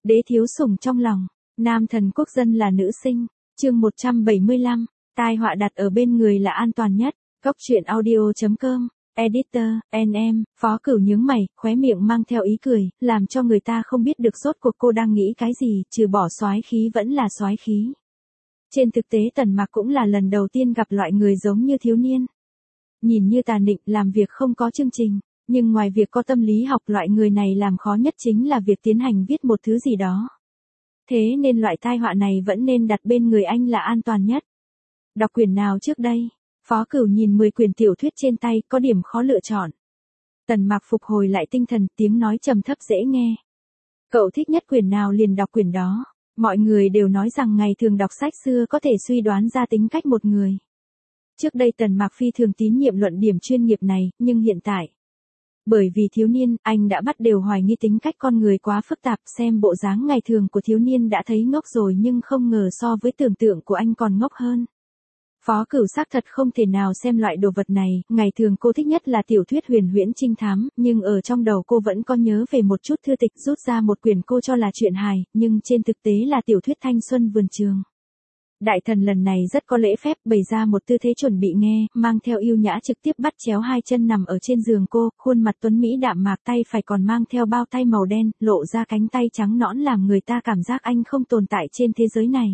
Đế thiếu sủng trong lòng, nam thần quốc dân là nữ sinh, chương 175, tai họa đặt ở bên người là an toàn nhất, Cốc truyện audio.com, editor, NM, Phó Cửu nhướng mày, khóe miệng mang theo ý cười, làm cho người ta không biết được rốt cuộc cô đang nghĩ cái gì, trừ bỏ soái khí vẫn là soái khí. Trên thực tế Tần Mạc cũng là lần đầu tiên gặp loại người giống như thiếu niên. Nhìn như tà nịnh, làm việc không có chương trình, nhưng ngoài việc có tâm lý học loại người này làm khó nhất chính là việc tiến hành viết một thứ gì đó. Thế nên loại tai họa này vẫn nên đặt bên người anh là an toàn nhất. Đọc quyển nào trước đây? Phó Cửu nhìn 10 quyển tiểu thuyết trên tay, có điểm khó lựa chọn. Tần Mạc phục hồi lại tinh thần, tiếng nói trầm thấp dễ nghe. Cậu thích nhất quyển nào liền đọc quyển đó. Mọi người đều nói rằng ngày thường đọc sách xưa có thể suy đoán ra tính cách một người. Trước đây Tần Mạc phi thường tín nhiệm luận điểm chuyên nghiệp này, nhưng hiện tại, bởi vì thiếu niên, anh đã bắt đầu hoài nghi tính cách con người quá phức tạp, xem bộ dáng ngày thường của thiếu niên đã thấy ngốc rồi nhưng không ngờ so với tưởng tượng của anh còn ngốc hơn. Phó Cửu xác thật không thể nào xem loại đồ vật này, ngày thường cô thích nhất là tiểu thuyết huyền huyễn trinh thám, nhưng ở trong đầu cô vẫn có nhớ về một chút thư tịch, rút ra một quyển cô cho là truyện hài, nhưng trên thực tế là tiểu thuyết thanh xuân vườn trường. Đại thần lần này rất có lễ phép, bày ra một tư thế chuẩn bị nghe, mang theo yêu nhã trực tiếp bắt chéo hai chân nằm ở trên giường cô, khuôn mặt tuấn mỹ đạm mạc, tay phải còn mang theo bao tay màu đen, lộ ra cánh tay trắng nõn làm người ta cảm giác anh không tồn tại trên thế giới này.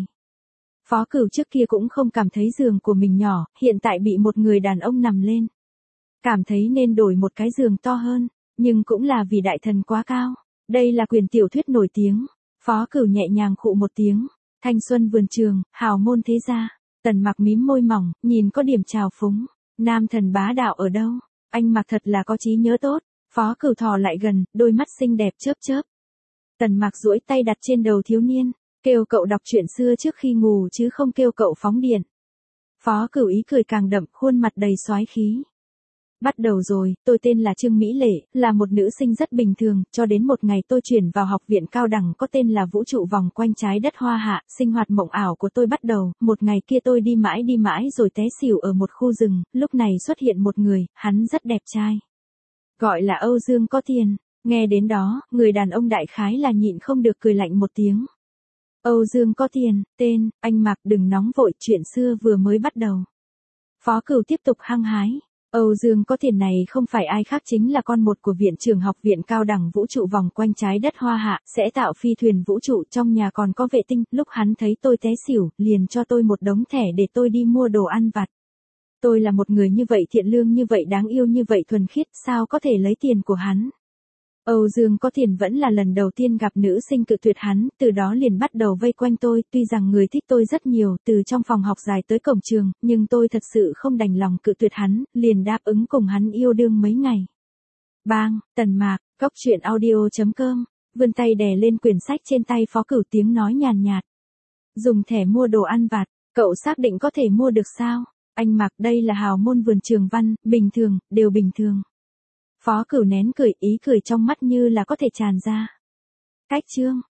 Phó Cửu trước kia cũng không cảm thấy giường của mình nhỏ, hiện tại bị một người đàn ông nằm lên. Cảm thấy nên đổi một cái giường to hơn, nhưng cũng là vì đại thần quá cao. Đây là quyển tiểu thuyết nổi tiếng. Phó Cửu nhẹ nhàng khụ một tiếng. Thanh xuân vườn trường, hào môn thế gia. Tần Mạc mím môi mỏng, nhìn có điểm trào phúng. Nam thần bá đạo ở đâu? Anh Mạc thật là có trí nhớ tốt. Phó Cửu thò lại gần, đôi mắt xinh đẹp chớp chớp. Tần Mạc duỗi tay đặt trên đầu thiếu niên. Kêu cậu đọc truyện xưa trước khi ngủ chứ không kêu cậu phóng điện. Phó Cửu ý cười càng đậm, khuôn mặt đầy soái khí. Bắt đầu rồi, tôi tên là Trương Mỹ Lệ, là một nữ sinh rất bình thường, cho đến một ngày tôi chuyển vào học viện cao đẳng có tên là Vũ trụ vòng quanh trái đất Hoa Hạ, sinh hoạt mộng ảo của tôi bắt đầu, một ngày kia tôi đi mãi rồi té xỉu ở một khu rừng, lúc này xuất hiện một người, hắn rất đẹp trai. Gọi là Âu Dương có tiền, nghe đến đó, người đàn ông đại khái là nhịn không được cười lạnh một tiếng. Âu Dương có tiền, tên, anh Mạc đừng nóng vội, chuyện xưa vừa mới bắt đầu. Phó Cửu tiếp tục hăng hái. Âu Dương có tiền này không phải ai khác chính là con một của viện trưởng học viện cao đẳng vũ trụ vòng quanh trái đất Hoa Hạ, sẽ tạo phi thuyền vũ trụ, trong nhà còn có vệ tinh, lúc hắn thấy tôi té xỉu, liền cho tôi một đống thẻ để tôi đi mua đồ ăn vặt. Tôi là một người như vậy thiện lương như vậy đáng yêu như vậy thuần khiết, sao có thể lấy tiền của hắn. Âu Dương có tiền vẫn là lần đầu tiên gặp nữ sinh cự tuyệt hắn, từ đó liền bắt đầu vây quanh tôi, tuy rằng người thích tôi rất nhiều, từ trong phòng học dài tới cổng trường, nhưng tôi thật sự không đành lòng cự tuyệt hắn, liền đáp ứng cùng hắn yêu đương mấy ngày. Bang, Tần Mạc, Cốc truyện audio.com, vươn tay đè lên quyển sách trên tay Phó Cửu, tiếng nói nhàn nhạt. Dùng thẻ mua đồ ăn vặt, cậu xác định có thể mua được sao? Anh Mạc, đây là hào môn vườn trường văn, bình thường, đều bình thường. Phó Cửu nén cười, ý cười trong mắt như là có thể tràn ra. Cách chương,